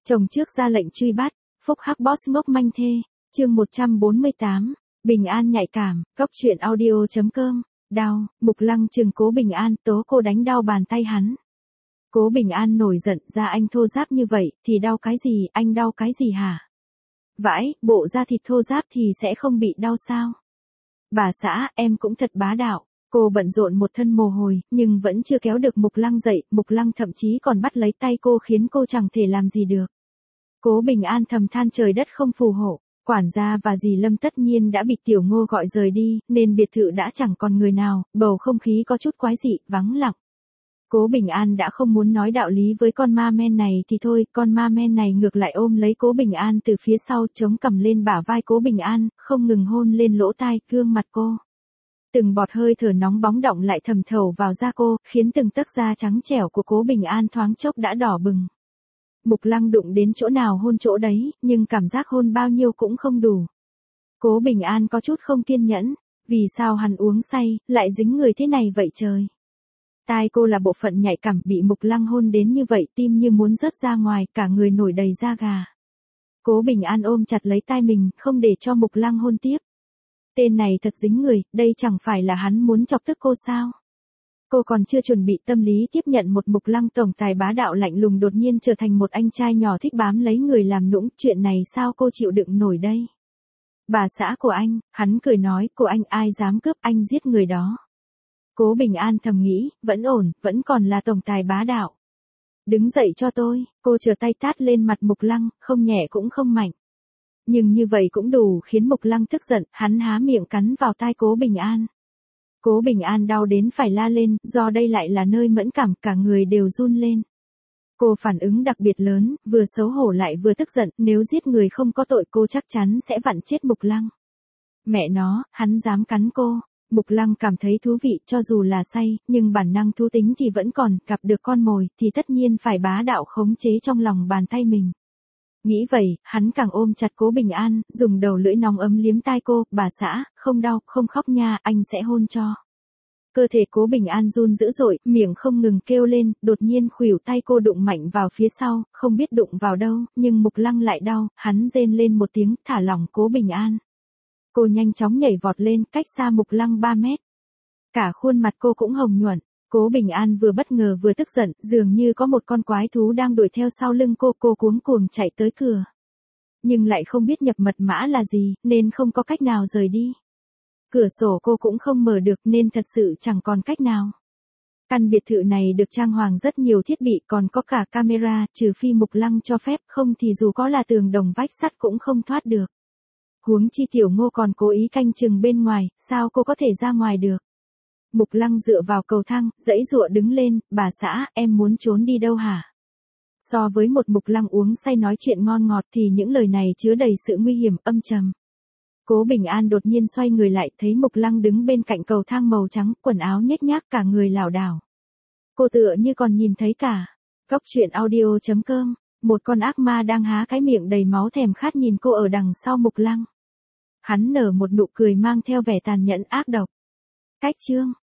Chồng trước ra lệnh truy bắt, phúc hắc boss ngốc manh thê, chương 148, Bình An nhạy cảm, cốc truyện audio.com, đau, Mục Lăng trừng Cố Bình An, tố cô đánh đau bàn tay hắn. Cố Bình An nổi giận, ra anh thô ráp như vậy, thì đau cái gì, anh đau cái gì hả? Vãi, bộ da thịt thô ráp thì sẽ không bị đau sao? Bà xã, em cũng thật bá đạo. Cô bận rộn một thân mồ hôi, nhưng vẫn chưa kéo được Mục Lăng dậy, Mục Lăng thậm chí còn bắt lấy tay cô khiến cô chẳng thể làm gì được. Cố Bình An thầm than trời đất không phù hộ, quản gia và dì Lâm tất nhiên đã bị Tiểu Ngô gọi rời đi, nên biệt thự đã chẳng còn người nào, bầu không khí có chút quái dị, vắng lặng. Cố Bình An đã không muốn nói đạo lý với con ma men này thì thôi, con ma men này ngược lại ôm lấy Cố Bình An từ phía sau chống cằm lên bả vai Cố Bình An, không ngừng hôn lên lỗ tai, gương mặt cô. Từng bọt hơi thở nóng bóng động lại thầm thầu vào da cô, khiến từng tấc da trắng trẻo của Cố Bình An thoáng chốc đã đỏ bừng. Mục Lăng đụng đến chỗ nào hôn chỗ đấy, nhưng cảm giác hôn bao nhiêu cũng không đủ. Cố Bình An có chút không kiên nhẫn, vì sao hắn uống say, lại dính người thế này vậy trời. Tai cô là bộ phận nhạy cảm, bị Mục Lăng hôn đến như vậy, tim như muốn rớt ra ngoài, cả người nổi đầy da gà. Cố Bình An ôm chặt lấy tai mình, không để cho Mục Lăng hôn tiếp. Tên này thật dính người, đây chẳng phải là hắn muốn chọc tức cô sao? Cô còn chưa chuẩn bị tâm lý tiếp nhận một Mục Lăng tổng tài bá đạo lạnh lùng đột nhiên trở thành một anh trai nhỏ thích bám lấy người làm nũng, chuyện này sao cô chịu đựng nổi đây? Bà xã của anh, hắn cười nói, của anh ai dám cướp, anh giết người đó. Cố Bình An thầm nghĩ, vẫn ổn, vẫn còn là tổng tài bá đạo. Đứng dậy cho tôi, cô trở tay tát lên mặt Mục Lăng, không nhẹ cũng không mạnh. Nhưng như vậy cũng đủ khiến Mục Lăng tức giận, hắn há miệng cắn vào tai Cố Bình An. Cố Bình An đau đến phải la lên, do đây lại là nơi mẫn cảm, cả người đều run lên. Cô phản ứng đặc biệt lớn, vừa xấu hổ lại vừa tức giận, nếu giết người không có tội cô chắc chắn sẽ vặn chết Mục Lăng. Mẹ nó, hắn dám cắn cô. Mục Lăng cảm thấy thú vị, cho dù là say, nhưng bản năng thú tính thì vẫn còn, gặp được con mồi, thì tất nhiên phải bá đạo khống chế trong lòng bàn tay mình. Nghĩ vậy, hắn càng ôm chặt Cố Bình An, dùng đầu lưỡi nóng ấm liếm tai cô, bà xã, không đau, không khóc nha, anh sẽ hôn cho. Cơ thể Cố Bình An run dữ dội, miệng không ngừng kêu lên, đột nhiên khuỷu tay cô đụng mạnh vào phía sau, không biết đụng vào đâu, nhưng Mục Lăng lại đau, hắn rên lên một tiếng, thả lỏng Cố Bình An. Cô nhanh chóng nhảy vọt lên, cách xa Mục Lăng 3 mét. Cả khuôn mặt cô cũng hồng nhuận. Cố Bình An vừa bất ngờ vừa tức giận, dường như có một con quái thú đang đuổi theo sau lưng cô cuống cuồng chạy tới cửa. Nhưng lại không biết nhập mật mã là gì, nên không có cách nào rời đi. Cửa sổ cô cũng không mở được nên thật sự chẳng còn cách nào. Căn biệt thự này được trang hoàng rất nhiều thiết bị, còn có cả camera, trừ phi Mục Lăng cho phép, không thì dù có là tường đồng vách sắt cũng không thoát được. Huống chi Tiểu Ngô còn cố ý canh chừng bên ngoài, sao cô có thể ra ngoài được? Mục Lăng dựa vào cầu thang, giãy giụa đứng lên, bà xã, em muốn trốn đi đâu hả? So với một Mục Lăng uống say nói chuyện ngon ngọt thì những lời này chứa đầy sự nguy hiểm, âm trầm. Cố Bình An đột nhiên xoay người lại, thấy Mục Lăng đứng bên cạnh cầu thang màu trắng, quần áo nhếch nhác, cả người lảo đảo. Cô tựa như còn nhìn thấy cả. Cốc truyện audio.com, một con ác ma đang há cái miệng đầy máu thèm khát nhìn cô ở đằng sau Mục Lăng. Hắn nở một nụ cười mang theo vẻ tàn nhẫn ác độc. Cách chương